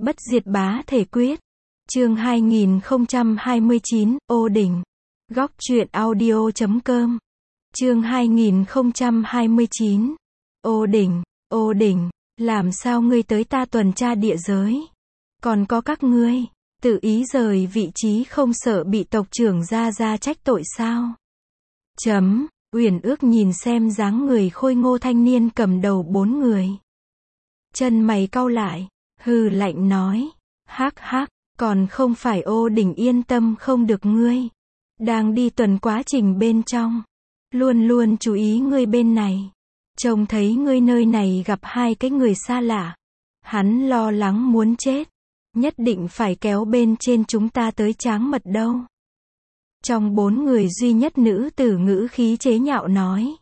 Bất diệt bá thể quyết. Chương 2029, Ô Đỉnh. Góc truyện audio.com. Chương 2029. Ô Đỉnh, Ô Đỉnh, làm sao ngươi tới ta tuần tra địa giới? Còn có các ngươi, tự ý rời vị trí không sợ bị tộc trưởng ra trách tội sao? Uyển Ước nhìn xem dáng người khôi ngô thanh niên cầm đầu 4 người. Chân mày cau lại, hừ lạnh nói, hắc hắc, còn không phải Ô Đỉnh yên tâm không được ngươi. Đang đi tuần quá trình bên trong, luôn luôn chú ý ngươi bên này. Trông thấy ngươi nơi này gặp 2 cái người xa lạ. Hắn lo lắng muốn chết. Nhất định phải kéo bên trên chúng ta tới tráng mật đâu. Trong 4 người duy nhất nữ tử ngữ khí chế nhạo nói.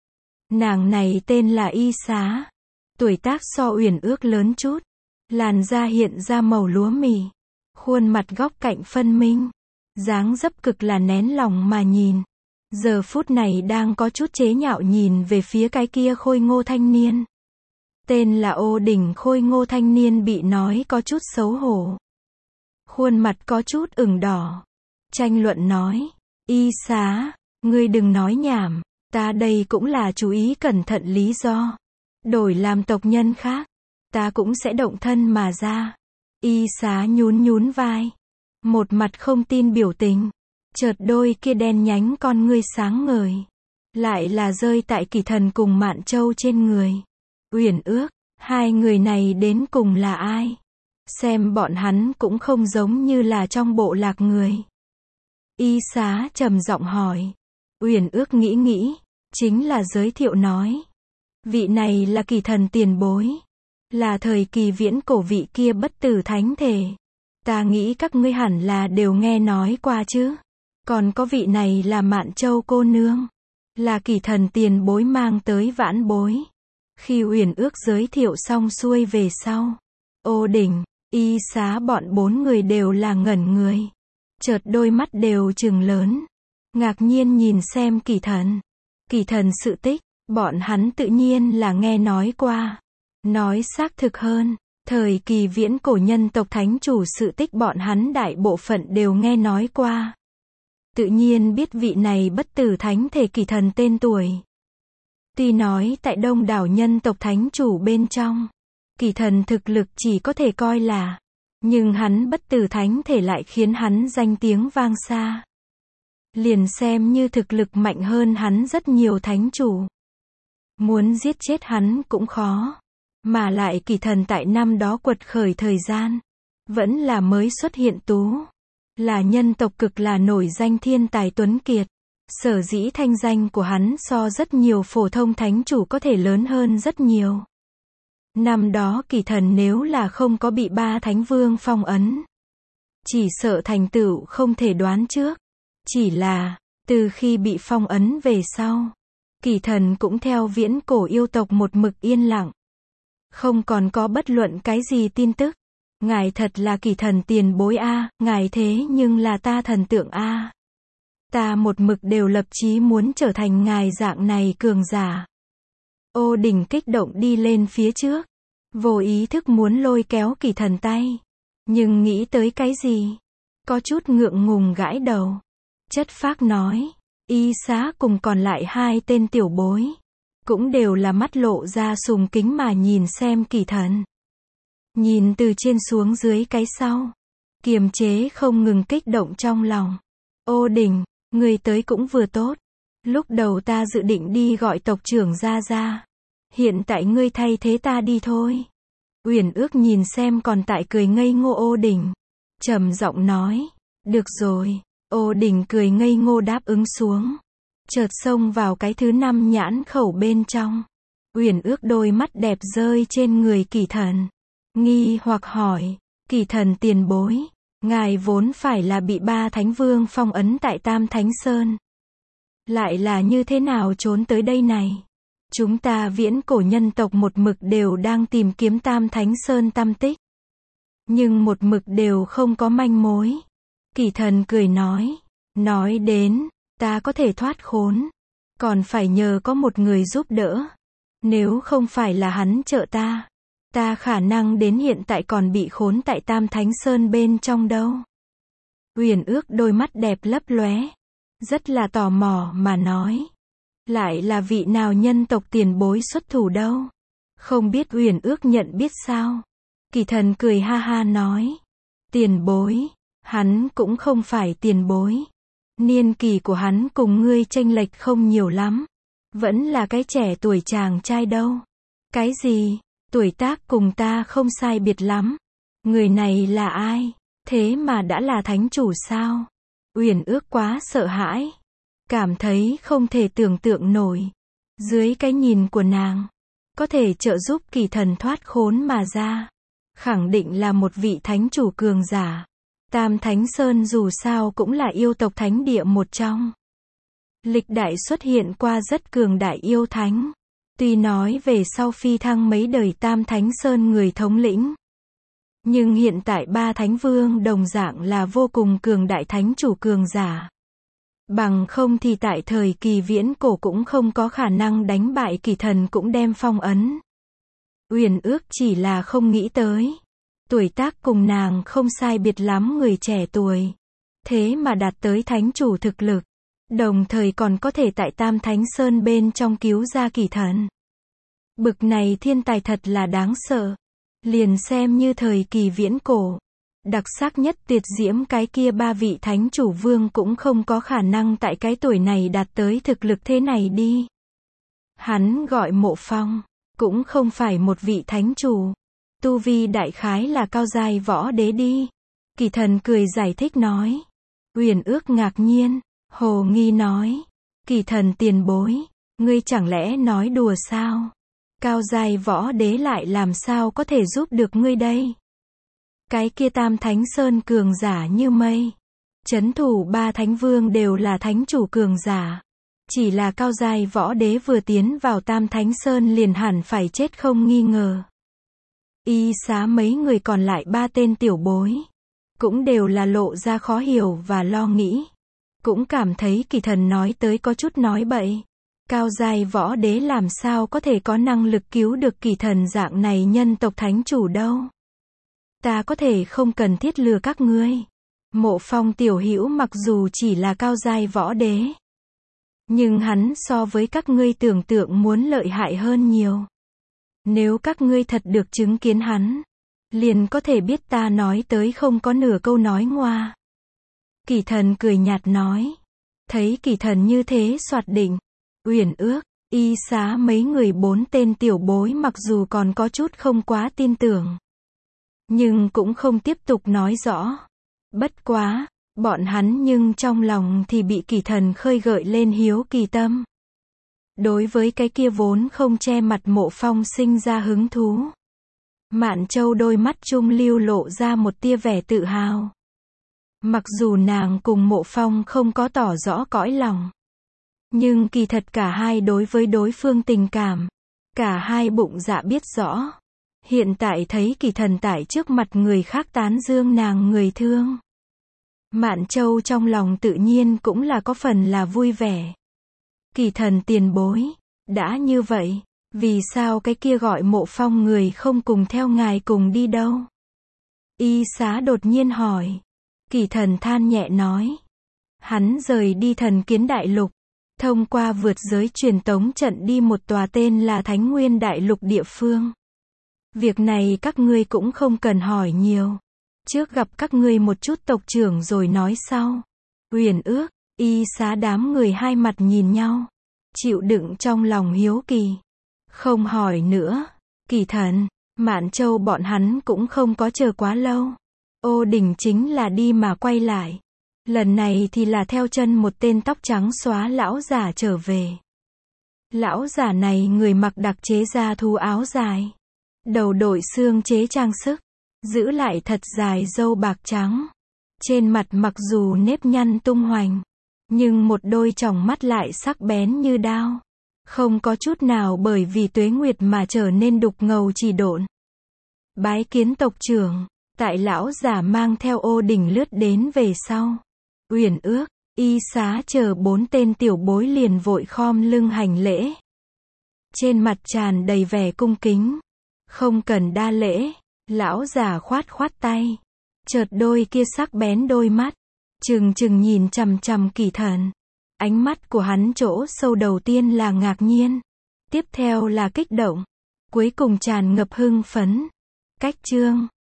Nàng này tên là Y Xá. Tuổi tác so Uyển Ước lớn chút. Làn da hiện ra màu lúa mì. Khuôn mặt góc cạnh phân minh. Dáng dấp cực là nén lòng mà nhìn. Giờ phút này đang có chút chế nhạo nhìn về phía cái kia khôi ngô thanh niên. Tên là Ô Đỉnh khôi ngô thanh niên bị nói có chút xấu hổ. Khuôn mặt có chút ửng đỏ. Tranh luận nói, Y Xá, ngươi đừng nói nhảm, ta đây cũng là chú ý cẩn thận lý do. Đổi làm tộc nhân khác, ta cũng sẽ động thân mà ra. Y Xá nhún vai. Một mặt không tin biểu tình. Chợt đôi kia đen nhánh con ngươi sáng ngời. Lại là rơi tại Kỳ Thần cùng Mạn Châu trên người. Uyển Ước, 2 người này đến cùng là ai? Xem bọn hắn cũng không giống như là trong bộ lạc người. Y Xá trầm giọng hỏi. Uyển Ước nghĩ, chính là giới thiệu nói. Vị này là Kỳ Thần tiền bối. Là thời kỳ viễn cổ vị kia bất tử thánh thể. Ta nghĩ các ngươi hẳn là đều nghe nói qua chứ. Còn có vị này là Mạn Châu cô nương. Là Kỳ Thần tiền bối mang tới vãn bối. Khi Uyển Ước giới thiệu xong xuôi về sau. Ô Đỉnh, Y Xá bọn 4 người đều là ngẩn người. Chợt đôi mắt đều trừng lớn. Ngạc nhiên nhìn xem Kỳ Thần. Kỳ Thần sự tích, bọn hắn tự nhiên là nghe nói qua. Nói xác thực hơn, thời kỳ viễn cổ nhân tộc thánh chủ sự tích bọn hắn đại bộ phận đều nghe nói qua. Tự nhiên biết vị này bất tử thánh thể Kỳ Thần tên tuổi. Tuy nói tại đông đảo nhân tộc thánh chủ bên trong, Kỳ Thần thực lực chỉ có thể coi là, nhưng hắn bất tử thánh thể lại khiến hắn danh tiếng vang xa. Liền xem như thực lực mạnh hơn hắn rất nhiều thánh chủ. Muốn giết chết hắn cũng khó. Mà lại Kỳ Thần tại năm đó quật khởi thời gian, vẫn là mới xuất hiện tú. Là nhân tộc cực là nổi danh thiên tài tuấn kiệt. Sở dĩ thanh danh của hắn so rất nhiều phổ thông thánh chủ có thể lớn hơn rất nhiều. Năm đó Kỳ Thần nếu là không có bị 3 thánh vương phong ấn, chỉ sợ thành tựu không thể đoán trước. Chỉ là, từ khi bị phong ấn về sau, Kỳ Thần cũng theo viễn cổ yêu tộc một mực yên lặng. Không còn có bất luận cái gì tin tức. Ngài thật là Kỳ Thần tiền bối a, ngài thế nhưng là ta thần tượng a. Ta một mực đều lập chí muốn trở thành ngài dạng này cường giả. Ô Đỉnh kích động đi lên phía trước. Vô ý thức muốn lôi kéo Kỳ Thần tay. Nhưng nghĩ tới cái gì? Có chút ngượng ngùng gãi đầu. Chất phác nói. Y Xá cùng còn lại 2 tên tiểu bối. Cũng đều là mắt lộ ra sùng kính mà nhìn xem Kỳ Thần. Nhìn từ trên xuống dưới cái sau. Kiềm chế không ngừng kích động trong lòng. Ô Đỉnh, người tới cũng vừa tốt. Lúc đầu ta dự định đi gọi tộc trưởng ra. Hiện tại ngươi thay thế ta đi thôi. Uyển Ước nhìn xem còn tại cười ngây ngô Ô Đỉnh. Trầm giọng nói. Được rồi. Ô Đỉnh cười ngây ngô đáp ứng xuống. Chợt xông vào cái thứ 5 nhãn khẩu bên trong. Uyển Ước đôi mắt đẹp rơi trên người Kỳ Thần. Nghi hoặc hỏi. Kỳ Thần tiền bối. Ngài vốn phải là bị 3 thánh vương phong ấn tại Tam Thánh Sơn. Lại là như thế nào trốn tới đây này? Chúng ta viễn cổ nhân tộc một mực đều đang tìm kiếm Tam Thánh Sơn tăm tích. Nhưng một mực đều không có manh mối. Kỳ Thần cười nói. Nói đến, ta có thể thoát khốn. Còn phải nhờ có một người giúp đỡ. Nếu không phải là hắn trợ ta, Ta khả năng đến hiện tại còn bị khốn tại Tam Thánh Sơn bên trong đâu. Uyển Ước đôi mắt đẹp lấp lóe, rất là tò mò mà nói. Lại là vị nào nhân tộc tiền bối xuất thủ đâu? Không biết Uyển Ước nhận biết sao? Kỳ Thần cười ha ha nói. Tiền bối, hắn cũng không phải tiền bối. Niên kỳ của hắn cùng ngươi chênh lệch không nhiều lắm. Vẫn là cái trẻ tuổi chàng trai đâu. Cái gì? Tuổi tác cùng ta không sai biệt lắm. Người này là ai? Thế mà đã là thánh chủ sao? Uyển Ước quá sợ hãi. Cảm thấy không thể tưởng tượng nổi. Dưới cái nhìn của nàng, có thể trợ giúp Kỳ Thần thoát khốn mà ra. Khẳng định là một vị thánh chủ cường giả. Tam Thánh Sơn dù sao cũng là yêu tộc thánh địa một trong. Lịch đại xuất hiện qua rất cường đại yêu thánh. Tuy nói về sau phi thăng mấy đời Tam Thánh Sơn người thống lĩnh. Nhưng hiện tại ba thánh vương đồng dạng là vô cùng cường đại thánh chủ cường giả. Bằng không thì tại thời kỳ viễn cổ cũng không có khả năng đánh bại Kỳ Thần cũng đem phong ấn. Uyển Ước chỉ là không nghĩ tới. Tuổi tác cùng nàng không sai biệt lắm người trẻ tuổi. Thế mà đạt tới thánh chủ thực lực. Đồng thời còn có thể tại Tam Thánh Sơn bên trong cứu ra Kỳ Thần. Bực này thiên tài thật là đáng sợ. Liền xem như thời kỳ viễn cổ. Đặc sắc nhất tuyệt diễm cái kia ba vị thánh chủ vương cũng không có khả năng tại cái tuổi này đạt tới thực lực thế này đi. Hắn gọi Mộ Phong, cũng không phải một vị thánh chủ. Tu vi đại khái là cao giai võ đế đi. Kỳ Thần cười giải thích nói. Uyển Ước ngạc nhiên, hồ nghi nói. Kỳ Thần tiền bối, ngươi chẳng lẽ nói đùa sao? Cao giai võ đế lại làm sao có thể giúp được ngươi đây? Cái kia Tam Thánh Sơn cường giả như mây. Chấn thủ ba thánh vương đều là thánh chủ cường giả. Chỉ là cao giai võ đế vừa tiến vào Tam Thánh Sơn liền hẳn phải chết không nghi ngờ. Y xá mấy người còn lại ba tên tiểu bối. Cũng đều là lộ ra khó hiểu và lo nghĩ. Cũng cảm thấy Kỳ Thần nói tới có chút nói bậy. Cao giai võ đế làm sao có thể có năng lực cứu được Kỳ Thần dạng này nhân tộc thánh chủ đâu. Ta có thể không cần thiết lừa các ngươi. Mộ Phong tiểu hữu mặc dù chỉ là cao giai võ đế. Nhưng hắn so với các ngươi tưởng tượng muốn lợi hại hơn nhiều. Nếu các ngươi thật được chứng kiến hắn, liền có thể biết ta nói tới không có nửa câu nói ngoa. Kỳ Thần cười nhạt nói. Thấy Kỳ Thần như thế soạt định. Uyển Ước, Y xá mấy người bốn tên tiểu bối mặc dù còn có chút không quá tin tưởng. Nhưng cũng không tiếp tục nói rõ. Bất quá, bọn hắn nhưng trong lòng thì bị Kỳ Thần khơi gợi lên hiếu kỳ tâm. Đối với cái kia vốn không che mặt Mộ Phong sinh ra hứng thú. Mạn Châu đôi mắt trung lưu lộ ra một tia vẻ tự hào. Mặc dù nàng cùng Mộ Phong không có tỏ rõ cõi lòng. Nhưng kỳ thật cả hai đối với đối phương tình cảm. Cả hai bụng dạ biết rõ. Hiện tại thấy Kỳ Thần tại trước mặt người khác tán dương nàng người thương. Mạn Châu trong lòng tự nhiên cũng là có phần là vui vẻ. Kỳ Thần tiền bối, đã như vậy, vì sao cái kia gọi Mộ Phong người không cùng theo ngài cùng đi đâu? Y xá đột nhiên hỏi. Kỳ Thần than nhẹ nói. Hắn rời đi Thần Kiến Đại Lục, thông qua vượt giới truyền tống trận đi một tòa tên là Thánh Nguyên Đại Lục địa phương. Việc này các ngươi cũng không cần hỏi nhiều. Trước gặp các ngươi một chút tộc trưởng rồi nói sau. Uyển Ước, Y xá đám người hai mặt nhìn nhau. Chịu đựng trong lòng hiếu kỳ. Không hỏi nữa. Kỳ Thần, Mạn Châu bọn hắn cũng không có chờ quá lâu. Ô Đình chính là đi mà quay lại. Lần này thì là theo chân một tên tóc trắng xóa lão giả trở về. Lão giả này người mặc đặc chế da thú áo dài. Đầu đội xương chế trang sức. Giữ lại thật dài râu bạc trắng. Trên mặt mặc dù nếp nhăn tung hoành. Nhưng một đôi tròng mắt lại sắc bén như đao. Không có chút nào bởi vì tuế nguyệt mà trở nên đục ngầu chỉ độn. Bái kiến tộc trưởng. Tại lão giả mang theo Ô Đình lướt đến về sau. Uyển Ước, Y xá chờ bốn tên tiểu bối liền vội khom lưng hành lễ. Trên mặt tràn đầy vẻ cung kính. Không cần đa lễ. Lão già khoát khoát tay. Chợt đôi kia sắc bén đôi mắt, trừng trừng nhìn chằm chằm Kỳ Thần. Ánh mắt của hắn chỗ sâu đầu tiên là ngạc nhiên, tiếp theo là kích động, cuối cùng tràn ngập hưng phấn. Cách chương